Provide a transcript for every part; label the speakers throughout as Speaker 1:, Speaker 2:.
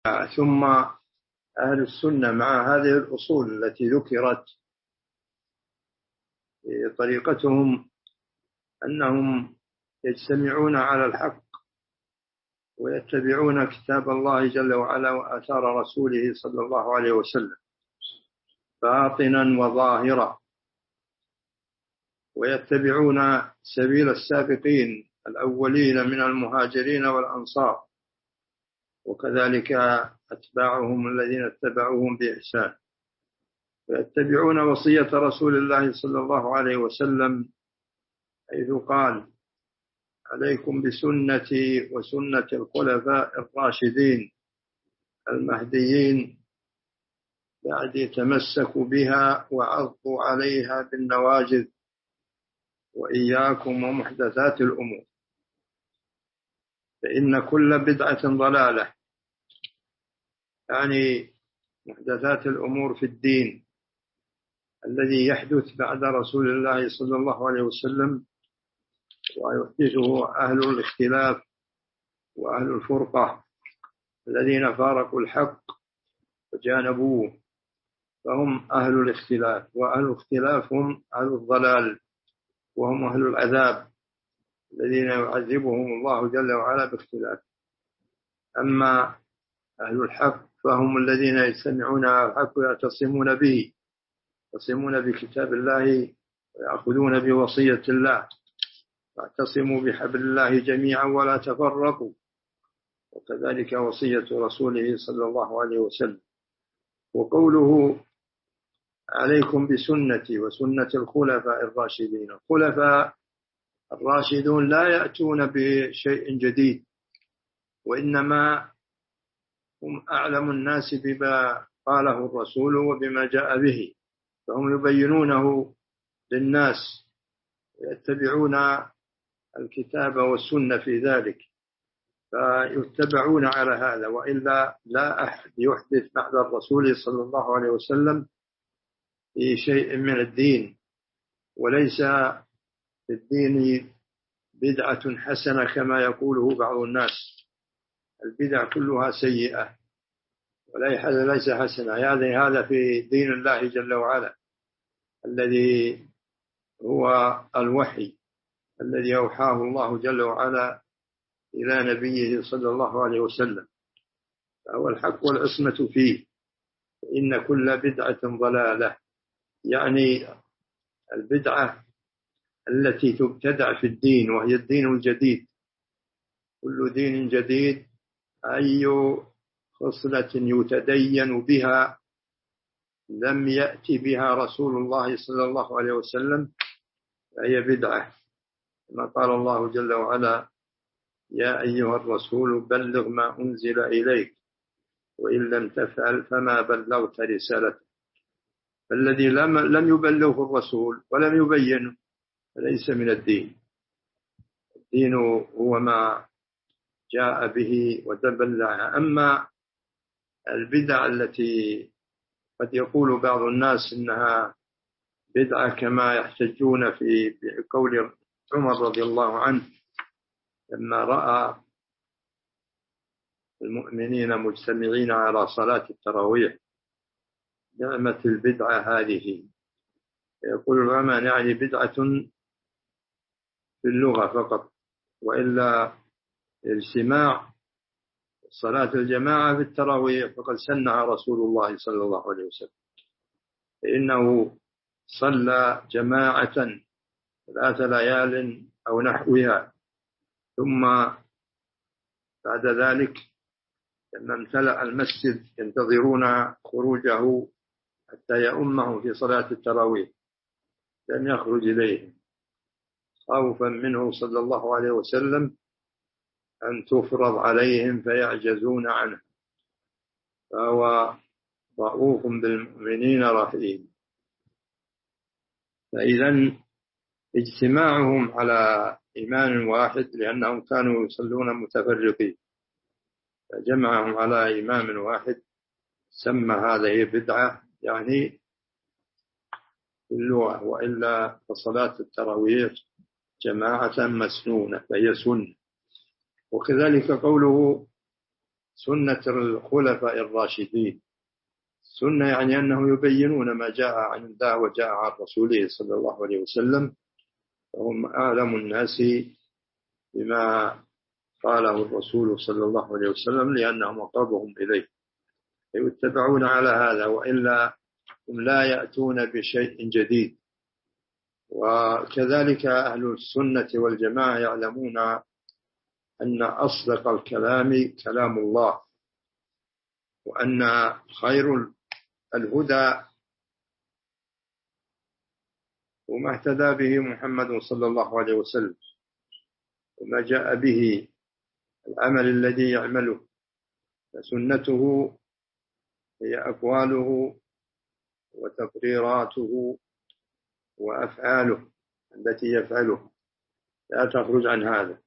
Speaker 1: ثم أهل السنة مع هذه الأصول التي ذكرت طريقتهم أنهم يجتمعون على الحق ويتبعون كتاب الله جل وعلا وآثار رسوله صلى الله عليه وسلم باطنا وظاهرا، ويتبعون سبيل السابقين الأولين من المهاجرين والأنصار، وكذلك أتباعهم الذين اتبعوهم بإحسان، ويتبعون وصية رسول الله صلى الله عليه وسلم حيث قال: عليكم بسنتي وسنة الخلفاء الراشدين المهديين بعد تمسكوا بها وعضوا عليها بالنواجذ، وإياكم ومحدثات الأمور، فإن كل بدعة ضلالة، يعني محدثات الأمور في الدين الذي يحدث بعد رسول الله صلى الله عليه وسلم ويحدثه أهل الاختلاف وأهل الفرقة الذين فارقوا الحق وجانبوه، فهم أهل الاختلاف، وأهل الاختلاف هم أهل الضلال وهم أهل العذاب الذين يعذبهم الله جل وعلا باختلاف. أما أهل الحق فهم الذين يجتمعون على الحق ويعتصمون به، يعتصمون بكتاب الله ويأخذون بوصية الله، واعتصموا بحبل الله جميعا ولا تفرقوا، وكذلك وصية رسوله صلى الله عليه وسلم. وقوله عليكم بسنتي وسنة الخلفاء الراشدين، الخلفاء الراشدون لا يأتون بشيء جديد، وإنما هم أعلم الناس بما قاله الرسول وبما جاء به، فهم يبينونه للناس ويتبعون الكتاب والسنة في ذلك، فيتبعون على هذا، وإلا لا أحد يحدث بعد الرسول صلى الله عليه وسلم في شيء من الدين، وليس في الدين بدعة حسنة كما يقوله بعض الناس. البدع كلها سيئة وليس حسنة، يعني هذا في دين الله جل وعلا الذي هو الوحي الذي أوحاه الله جل وعلا إلى نبيه صلى الله عليه وسلم، فهو الحق والعصمة فيه. إن كل بدعة ضلالة، يعني البدعة التي تبتدع في الدين وهي الدين الجديد. كل دين جديد أي خصلة يتدين بها لم يأتي بها رسول الله صلى الله عليه وسلم فهي بدعة، كما قال الله جل وعلا: يا أيها الرسول بلغ ما أنزل إليك وإن لم تفعل فما بلغت رسالته. فالذي لم يبلغه الرسول ولم يبينه فليس من الدين. الدين هو ما جاء به ودبلها. أما البدع التي قد يقول بعض الناس إنها بدعة كما يحتجون في قول عمر رضي الله عنه لما رأى المؤمنين مجتمعين على صلاة التراويح: نعمة البدعة هذه. يقول العلماء يعني بدعة في اللغة فقط، وإلا الاجتماع صلاة الجماعة في التراويح فقد سنها رسول الله صلى الله عليه وسلم، فإنه صلى جماعة 3 ليال أو نحوها، ثم بعد ذلك لما امتلأ المسجد ينتظرون خروجه حتى يؤمهم في صلاة التراويح لم يخرج إليهم خوفا منه صلى الله عليه وسلم أن تفرض عليهم فيعجزون عنه، فهو رؤوف بالمؤمنين رحيم. فإذا اجتماعهم على إيمان واحد، لأنهم كانوا يصلون متفرقين، فجمعهم على إمام واحد سمى هذه بدعة يعني في اللغة، وإلا فصلاة التراويح جماعة مسنونة فهي سنة. وكذلك قوله سنة الخلفاء الراشدين. السنة يعني أنهم يبينون ما جاء عن الله وجاء عن رسوله صلى الله عليه وسلم، فهم أعلم الناس بما قاله الرسول صلى الله عليه وسلم لأنهم أقربهم إليه، يتبعون على هذا، وإلا هم لا يأتون بشيء جديد. وكذلك أهل السنة والجماعة يعلمون أن أصدق الكلام كلام الله، وأن خير الهدى وما اهتدى به محمد صلى الله عليه وسلم، وما جاء به العمل الذي يعمله، فسنته هي أقواله وتقريراته وأفعاله التي يفعلها، لا تخرج عن هذا.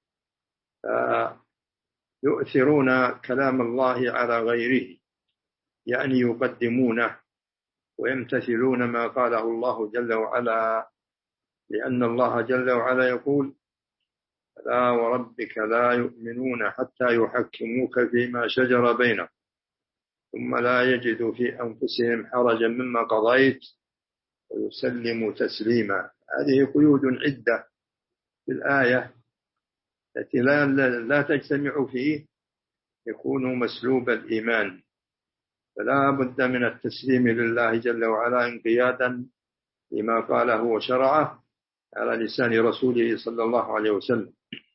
Speaker 1: يؤثرون كلام الله على غيره، يعني يقدمونه ويمتثلون ما قاله الله جل وعلا، لأن الله جل وعلا يقول: فلا وربك لا يؤمنون حتى يحكموك فيما شجر بينهم ثم لا يجدوا في أنفسهم حرجا مما قضيت ويسلموا تسليما. هذه قيود عدة في الآية التي لا تجتمع فيه يكون مسلوب الإيمان، فلا بد من التسليم لله جل وعلا انقيادا لما قاله وشرعه على لسان رسوله صلى الله عليه وسلم.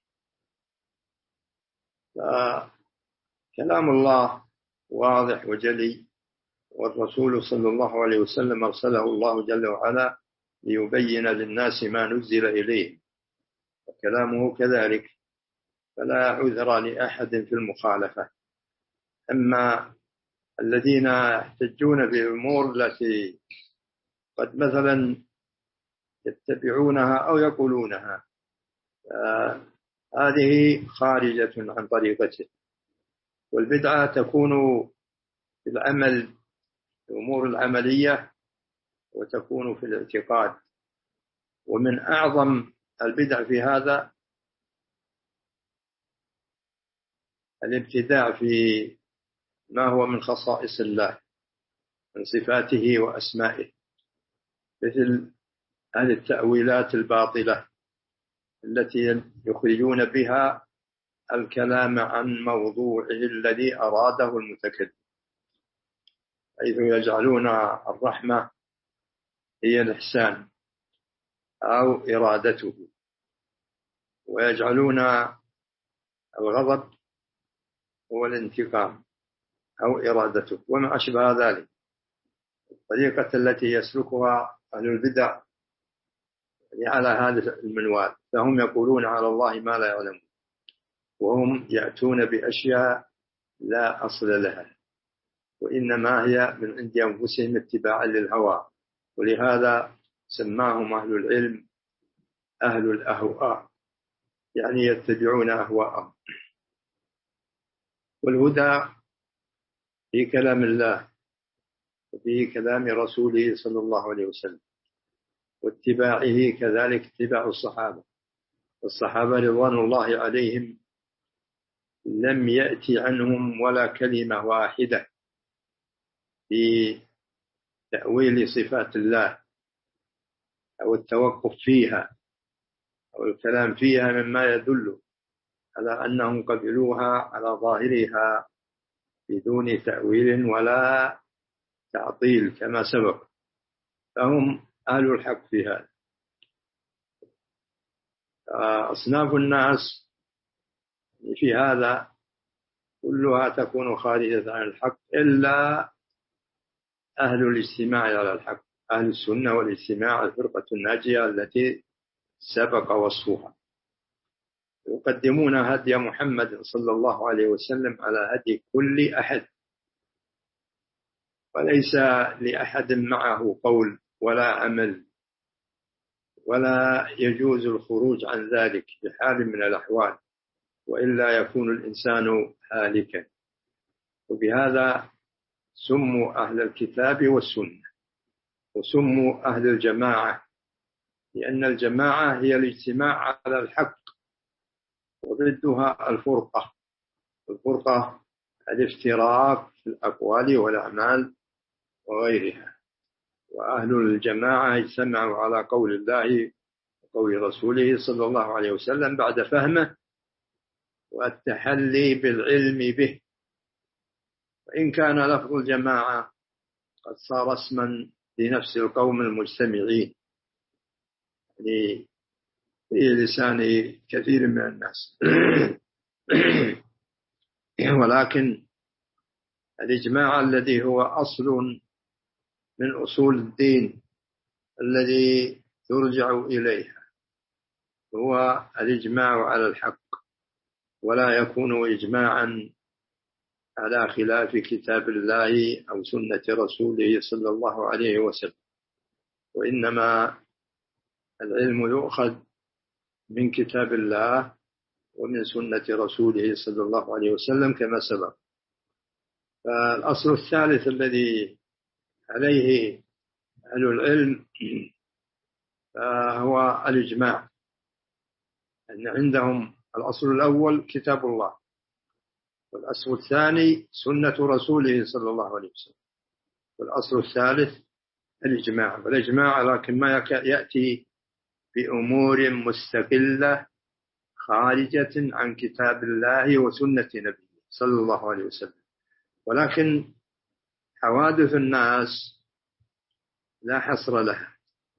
Speaker 1: فكلام الله واضح وجلي، والرسول صلى الله عليه وسلم أرسله الله جل وعلا ليبين للناس ما نزل إليه، وكلامه كذلك، فلا عذر لأحد في المخالفة. أما الذين يحتجون بالأمور التي قد مثلا يتبعونها أو يقولونها، هذه خارجة عن طريقته. والبدعة تكون في العمل، الأمور العملية، وتكون في الاعتقاد. ومن أعظم البدع في هذا الابتداع في ما هو من خصائص الله، من صفاته وأسمائه، مثل هذه التأويلات الباطلة التي يخرجون بها الكلام عن موضوعه الذي أراده المتكلم، حيث يجعلون الرحمة هي الإحسان أو إرادته، ويجعلون الغضب هو الانتقام أو إرادته، وما أشبه ذلك. الطريقة التي يسلكها أهل البدع على هذا المنوال، فهم يقولون على الله ما لا يعلمون، وهم يأتون بأشياء لا أصل لها، وإنما هي من عند أنفسهم اتباعا للهوى. ولهذا سماهم أهل العلم أهل الأهواء، يعني يتبعون أهواءهم. والهدى في كلام الله وفي كلام رسوله صلى الله عليه وسلم، واتباعه كذلك اتباع الصحابة. والصحابة رضوان الله عليهم لم يأتي عنهم ولا كلمة واحدة في تأويل صفات الله أو التوقف فيها أو الكلام فيها مما يدل على أنهم قبلوها على ظاهرها بدون تأويل ولا تعطيل كما سبق، فهم أهل الحق في هذا. أصناف الناس في هذا كلها تكون خارجة عن الحق إلا أهل الاجتماع على الحق، أهل السنة والاجتماع، الفرقة الناجية التي سبق وصفها، يقدمون هدي محمد صلى الله عليه وسلم على هدي كل أحد، وليس لأحد معه قول ولا عمل، ولا يجوز الخروج عن ذلك بحال من الأحوال، وإلا يكون الإنسان هالكا. وبهذا سموا أهل الكتاب والسنة، وسموا أهل الجماعة، لأن الجماعة هي الاجتماع على الحق، وضدها الفرقة. الفرقة الافتراق في الأقوال والأعمال وغيرها. وأهل الجماعة اجتمعوا على قول الله وقول رسوله صلى الله عليه وسلم بعد فهمه والتحلي بالعلم به. وإن كان لفظ الجماعة قد صار اسما لنفس القوم المجتمعين يعني في لسان كثير من الناس ولكن الإجماع الذي هو أصل من أصول الدين الذي يرجع إليها هو الإجماع على الحق، ولا يكون إجماعا على خلاف كتاب الله أو سنة رسوله صلى الله عليه وسلم. وإنما العلم يؤخذ من كتاب الله ومن سنة رسوله صلى الله عليه وسلم كما سبق. فالأصل الثالث الذي عليه أهل العلم هو الإجماع، أن عندهم الأصل الأول كتاب الله، والأصل الثاني سنة رسوله صلى الله عليه وسلم، والأصل الثالث الإجماع. والإجماع لكن ما يأتي بأمور مستقلة خارجة عن كتاب الله وسنة نبيه صلى الله عليه وسلم. ولكن حوادث الناس لا حصر لها،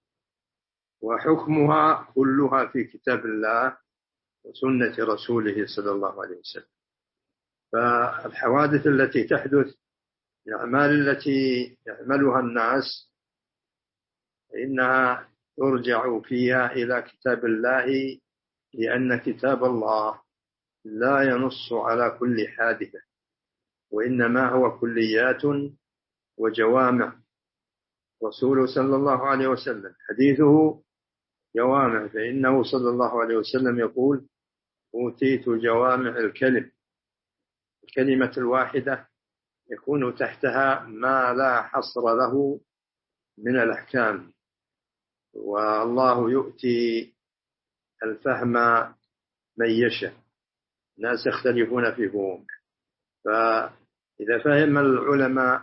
Speaker 1: وحكمها كلها في كتاب الله وسنة رسوله صلى الله عليه وسلم. فالحوادث التي تحدث، الأعمال التي يعملها الناس، إنها ترجع فيها إلى كتاب الله، لأن كتاب الله لا ينص على كل حادثة، وإنما هو كليات وجوامع. رسول صلى الله عليه وسلم حديثه جوامع، فإنه صلى الله عليه وسلم يقول: أوتيت جوامع الكلم. الكلمة الواحدة يكون تحتها ما لا حصر له من الأحكام، والله يؤتي الفهم من يشاء. الناس يختلفون في فهمه، فإذا فهم العلماء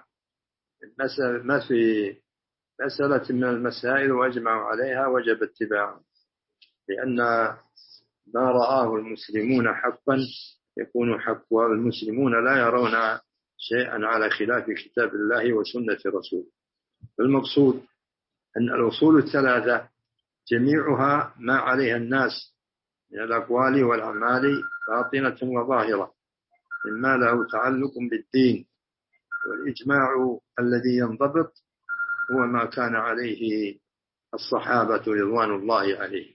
Speaker 1: ما في مسألة من المسائل وأجمعوا عليها وجب اتباعها، لأن ما رآه المسلمون حقا يكون حق، والمسلمون لا يرون شيئا على خلاف كتاب الله وسنة رسوله. المقصود أن الأصول الثلاثة جميعها ما عليها الناس من الأقوال والأعمال باطنة وظاهرة مما له تعلق بالدين. والإجماع الذي ينضبط هو ما كان عليه الصحابة رضوان الله عليهم،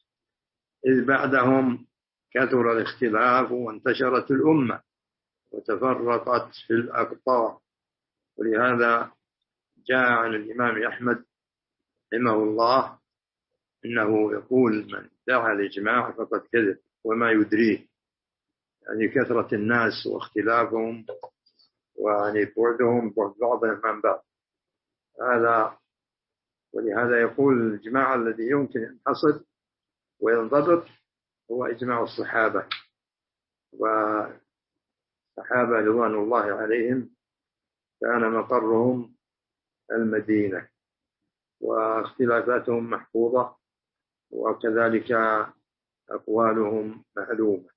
Speaker 1: إذ بعدهم كثر الاختلاف وانتشرت الأمة وتفرقت في الأقطار. ولهذا جاء عن الإمام أحمد رحمه الله إنه يقول: من دعا الإجماع فقد كذب وما يدريه، يعني كثرة الناس واختلافهم ويعني بعدهم بعضهم عن بعض هذا. ولهذا يقول: الإجماع الذي يمكن أن ينحصر وينضبط هو إجماع الصحابة، والصحابة رضوان الله عليهم كان مقرهم المدينة، واختلافاتهم محفوظة، وكذلك أقوالهم معلومة.